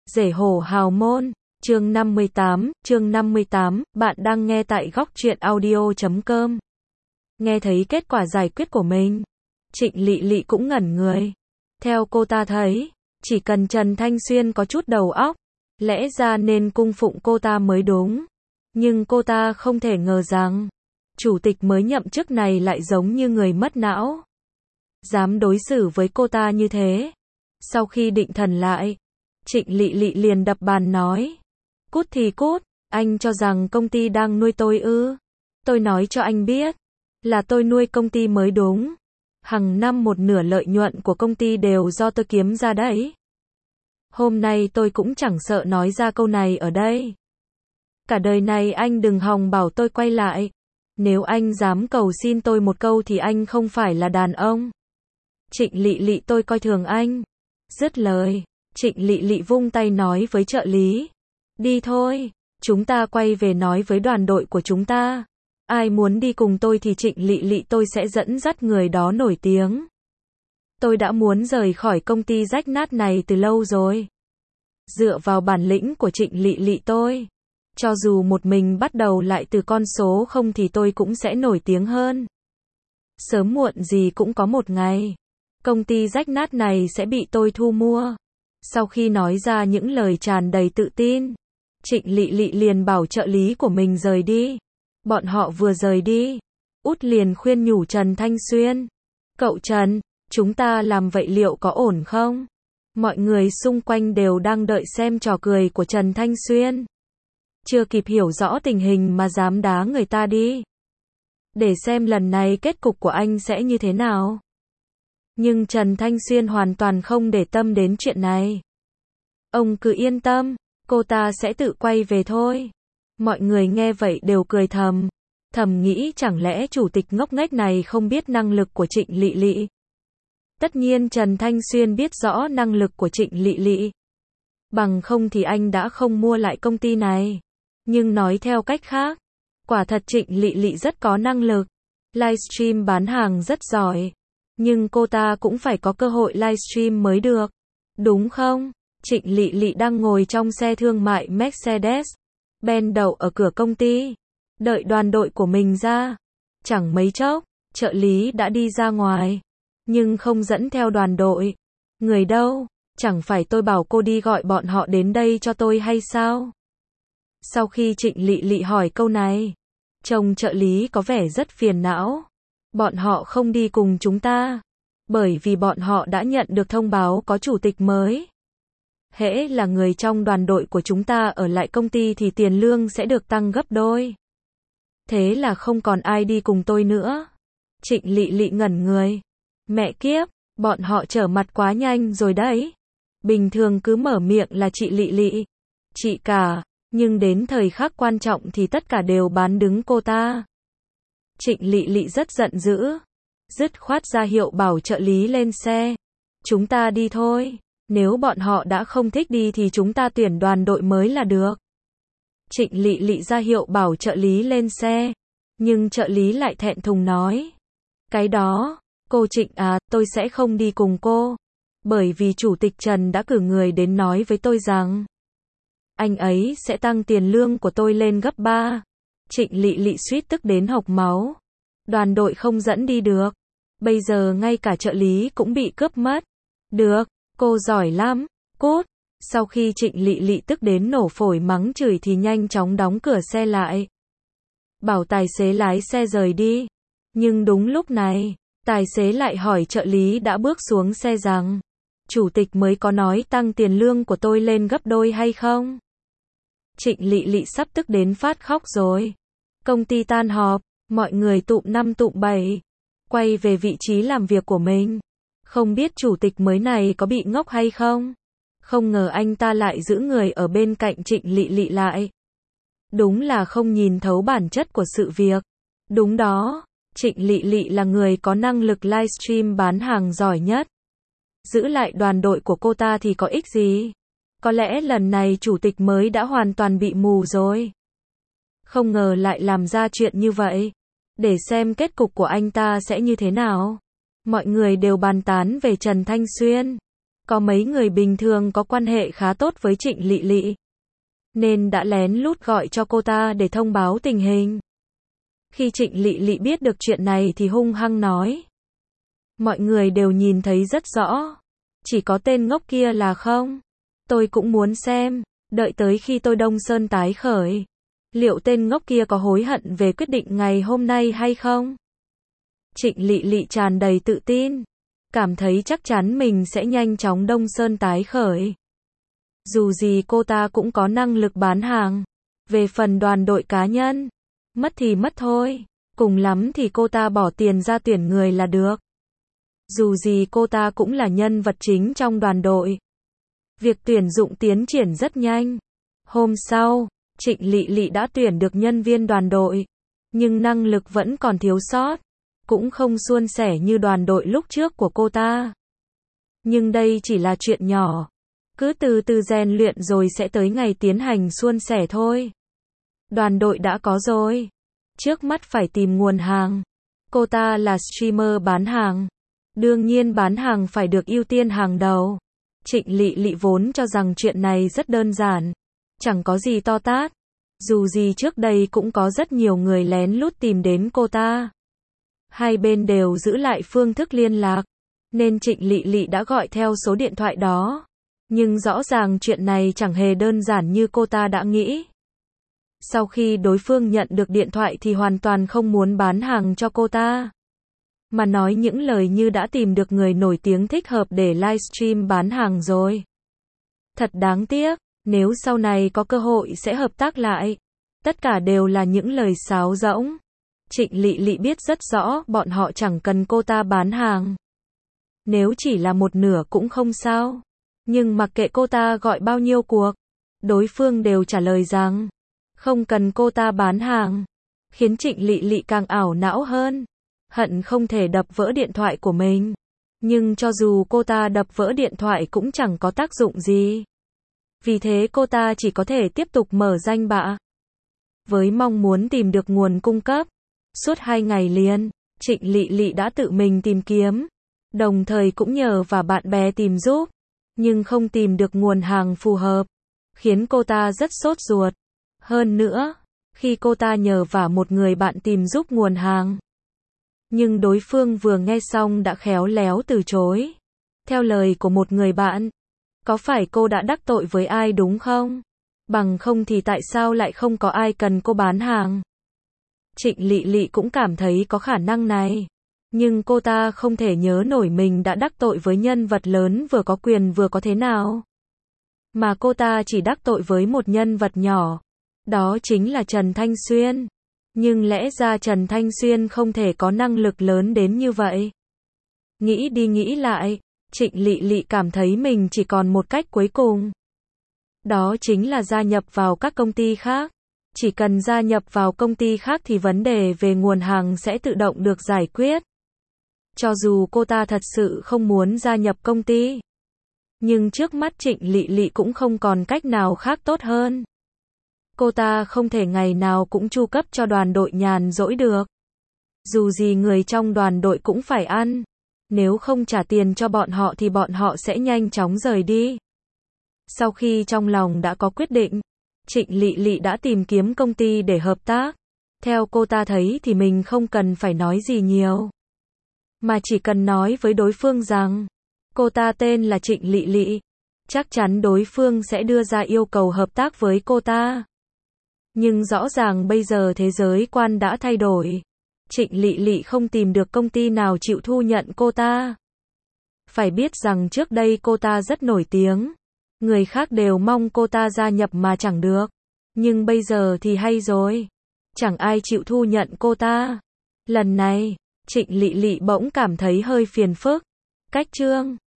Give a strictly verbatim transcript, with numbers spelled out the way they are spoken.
Rể hổ hào môn, chương năm mươi tám, chương năm mươi tám, bạn đang nghe tại góc truyện audio chấm com. Nghe thấy kết quả giải quyết của mình, Trịnh Lị Lị cũng ngẩn người. Theo cô ta thấy, chỉ cần Trần Thanh Xuyên có chút đầu óc, lẽ ra nên cung phụng cô ta mới đúng. Nhưng cô ta không thể ngờ rằng, chủ tịch mới nhậm chức này lại giống như người mất não. Dám đối xử với cô ta như thế. Sau khi định thần lại, Trịnh Lị Lị liền đập bàn nói. Cút thì cút, anh cho rằng công ty đang nuôi tôi ư? Tôi nói cho anh biết, là tôi nuôi công ty mới đúng. Hằng năm một nửa lợi nhuận của công ty đều do tôi kiếm ra đấy. Hôm nay tôi cũng chẳng sợ nói ra câu này ở đây. Cả đời này anh đừng hòng bảo tôi quay lại. Nếu anh dám cầu xin tôi một câu thì anh không phải là đàn ông. Trịnh Lị Lị, tôi coi thường anh. Dứt lời, Trịnh Lị Lị vung tay nói với trợ lý. Đi thôi, chúng ta quay về nói với đoàn đội của chúng ta. Ai muốn đi cùng tôi thì Trịnh Lị Lị tôi sẽ dẫn dắt người đó nổi tiếng. Tôi đã muốn rời khỏi công ty rách nát này từ lâu rồi. Dựa vào bản lĩnh của Trịnh Lị Lị tôi, cho dù một mình bắt đầu lại từ con số không thì tôi cũng sẽ nổi tiếng hơn. Sớm muộn gì cũng có một ngày, công ty rách nát này sẽ bị tôi thu mua. Sau khi nói ra những lời tràn đầy tự tin, Trịnh Lị Lị liền bảo trợ lý của mình rời đi. Bọn họ vừa rời đi, Út liền khuyên nhủ Trần Thanh Xuyên. Cậu Trần, chúng ta làm vậy liệu có ổn không? Mọi người xung quanh đều đang đợi xem trò cười của Trần Thanh Xuyên. Chưa kịp hiểu rõ tình hình mà dám đá người ta đi. Để xem lần này kết cục của anh sẽ như thế nào. Nhưng Trần Thanh Xuyên hoàn toàn không để tâm đến chuyện này. Ông cứ yên tâm, cô ta sẽ tự quay về thôi. Mọi người nghe vậy đều cười thầm. Thầm nghĩ chẳng lẽ chủ tịch ngốc nghếch này không biết năng lực của Trịnh Lị Lị. Tất nhiên Trần Thanh Xuyên biết rõ năng lực của Trịnh Lị Lị. Bằng không thì anh đã không mua lại công ty này. Nhưng nói theo cách khác, quả thật Trịnh Lị Lị rất có năng lực. Livestream bán hàng rất giỏi. Nhưng cô ta cũng phải có cơ hội livestream mới được. Đúng không? Trịnh Lị Lị đang ngồi trong xe thương mại Mercedes-Benz đậu ở cửa công ty. Đợi đoàn đội của mình ra. Chẳng mấy chốc, trợ lý đã đi ra ngoài. Nhưng không dẫn theo đoàn đội. Người đâu? Chẳng phải tôi bảo cô đi gọi bọn họ đến đây cho tôi hay sao? Sau khi Trịnh Lị Lị hỏi câu này, trông trợ lý có vẻ rất phiền não. Bọn họ không đi cùng chúng ta. Bởi vì bọn họ đã nhận được thông báo có chủ tịch mới. Hễ là người trong đoàn đội của chúng ta ở lại công ty thì tiền lương sẽ được tăng gấp đôi. Thế là không còn ai đi cùng tôi nữa. Trịnh Lị Lị ngẩn người. Mẹ kiếp, bọn họ trở mặt quá nhanh rồi đấy. Bình thường cứ mở miệng là chị Lị Lị, chị cả, nhưng đến thời khắc quan trọng thì tất cả đều bán đứng cô ta. Trịnh Lị Lị rất giận dữ, dứt khoát ra hiệu bảo trợ lý lên xe. Chúng ta đi thôi, nếu bọn họ đã không thích đi thì chúng ta tuyển đoàn đội mới là được. Trịnh Lị Lị ra hiệu bảo trợ lý lên xe, nhưng trợ lý lại thẹn thùng nói. Cái đó, cô Trịnh à, tôi sẽ không đi cùng cô. Bởi vì chủ tịch Trần đã cử người đến nói với tôi rằng anh ấy sẽ tăng tiền lương của tôi lên gấp ba. Trịnh Lị Lị suýt tức đến hộc máu. Đoàn đội không dẫn đi được. Bây giờ ngay cả trợ lý cũng bị cướp mất. Được, cô giỏi lắm, cút. Sau khi Trịnh Lị Lị tức đến nổ phổi mắng chửi thì nhanh chóng đóng cửa xe lại. Bảo tài xế lái xe rời đi. Nhưng đúng lúc này, tài xế lại hỏi trợ lý đã bước xuống xe rằng, chủ tịch mới có nói tăng tiền lương của tôi lên gấp đôi hay không? Trịnh Lị Lị sắp tức đến phát khóc rồi. Công ty tan họp, mọi người tụm năm tụm bảy, quay về vị trí làm việc của mình. Không biết chủ tịch mới này có bị ngốc hay không? Không ngờ anh ta lại giữ người ở bên cạnh Trịnh Lị Lị lại. Đúng là không nhìn thấu bản chất của sự việc. Đúng đó, Trịnh Lị Lị là người có năng lực livestream bán hàng giỏi nhất. Giữ lại đoàn đội của cô ta thì có ích gì? Có lẽ lần này chủ tịch mới đã hoàn toàn bị mù rồi. Không ngờ lại làm ra chuyện như vậy. Để xem kết cục của anh ta sẽ như thế nào. Mọi người đều bàn tán về Trần Thanh Xuyên. Có mấy người bình thường có quan hệ khá tốt với Trịnh Lị Lị, nên đã lén lút gọi cho cô ta để thông báo tình hình. Khi Trịnh Lị Lị biết được chuyện này thì hung hăng nói. Mọi người đều nhìn thấy rất rõ. Chỉ có tên ngốc kia là không. Tôi cũng muốn xem. Đợi tới khi tôi Đông Sơn tái khởi. Liệu tên ngốc kia có hối hận về quyết định ngày hôm nay hay không? Trịnh Lị Lị tràn đầy tự tin. Cảm thấy chắc chắn mình sẽ nhanh chóng Đông Sơn tái khởi. Dù gì cô ta cũng có năng lực bán hàng. Về phần đoàn đội cá nhân, mất thì mất thôi. Cùng lắm thì cô ta bỏ tiền ra tuyển người là được. Dù gì cô ta cũng là nhân vật chính trong đoàn đội. Việc tuyển dụng tiến triển rất nhanh. Hôm sau, Trịnh Lị Lị đã tuyển được nhân viên đoàn đội. Nhưng năng lực vẫn còn thiếu sót. Cũng không suôn sẻ như đoàn đội lúc trước của cô ta. Nhưng đây chỉ là chuyện nhỏ. Cứ từ từ rèn luyện rồi sẽ tới ngày tiến hành suôn sẻ thôi. Đoàn đội đã có rồi. Trước mắt phải tìm nguồn hàng. Cô ta là streamer bán hàng. Đương nhiên bán hàng phải được ưu tiên hàng đầu. Trịnh Lị Lị vốn cho rằng chuyện này rất đơn giản. Chẳng có gì to tát. Dù gì trước đây cũng có rất nhiều người lén lút tìm đến cô ta. Hai bên đều giữ lại phương thức liên lạc. Nên Trịnh Lị Lị đã gọi theo số điện thoại đó. Nhưng rõ ràng chuyện này chẳng hề đơn giản như cô ta đã nghĩ. Sau khi đối phương nhận được điện thoại thì hoàn toàn không muốn bán hàng cho cô ta. Mà nói những lời như đã tìm được người nổi tiếng thích hợp để livestream bán hàng rồi. Thật đáng tiếc, nếu sau này có cơ hội sẽ hợp tác lại. Tất cả đều là những lời sáo rỗng. Trịnh Lị Lị biết rất rõ bọn họ chẳng cần cô ta bán hàng. Nếu chỉ là một nửa cũng không sao. Nhưng mặc kệ cô ta gọi bao nhiêu cuộc, đối phương đều trả lời rằng không cần cô ta bán hàng. Khiến Trịnh Lị Lị càng ảo não hơn. Hận không thể đập vỡ điện thoại của mình. Nhưng cho dù cô ta đập vỡ điện thoại cũng chẳng có tác dụng gì. Vì thế cô ta chỉ có thể tiếp tục mở danh bạ. Với mong muốn tìm được nguồn cung cấp. Suốt hai ngày liền, Trịnh Lị Lị đã tự mình tìm kiếm. Đồng thời cũng nhờ và bạn bè tìm giúp. Nhưng không tìm được nguồn hàng phù hợp. Khiến cô ta rất sốt ruột. Hơn nữa, khi cô ta nhờ vả một người bạn tìm giúp nguồn hàng. Nhưng đối phương vừa nghe xong đã khéo léo từ chối. Theo lời của một người bạn. Có phải cô đã đắc tội với ai đúng không? Bằng không thì tại sao lại không có ai cần cô bán hàng? Trịnh Lị Lị cũng cảm thấy có khả năng này. Nhưng cô ta không thể nhớ nổi mình đã đắc tội với nhân vật lớn vừa có quyền vừa có thế nào. Mà cô ta chỉ đắc tội với một nhân vật nhỏ. Đó chính là Trần Thanh Xuyên. Nhưng lẽ ra Trần Thanh Xuyên không thể có năng lực lớn đến như vậy. Nghĩ đi nghĩ lại, Trịnh Lị Lị cảm thấy mình chỉ còn một cách cuối cùng. Đó chính là gia nhập vào các công ty khác. Chỉ cần gia nhập vào công ty khác thì vấn đề về nguồn hàng sẽ tự động được giải quyết. Cho dù cô ta thật sự không muốn gia nhập công ty. Nhưng trước mắt Trịnh Lị Lị cũng không còn cách nào khác tốt hơn. Cô ta không thể ngày nào cũng chu cấp cho đoàn đội nhàn rỗi được. Dù gì người trong đoàn đội cũng phải ăn. Nếu không trả tiền cho bọn họ thì bọn họ sẽ nhanh chóng rời đi. Sau khi trong lòng đã có quyết định, Trịnh Lị Lị đã tìm kiếm công ty để hợp tác. Theo cô ta thấy thì mình không cần phải nói gì nhiều. Mà chỉ cần nói với đối phương rằng cô ta tên là Trịnh Lị Lị. Chắc chắn đối phương sẽ đưa ra yêu cầu hợp tác với cô ta. Nhưng rõ ràng bây giờ thế giới quan đã thay đổi. Trịnh Lị Lị không tìm được công ty nào chịu thu nhận cô ta. Phải biết rằng trước đây cô ta rất nổi tiếng. Người khác đều mong cô ta gia nhập mà chẳng được. Nhưng bây giờ thì hay rồi. Chẳng ai chịu thu nhận cô ta. Lần này, Trịnh Lị Lị bỗng cảm thấy hơi phiền phức. Cách chương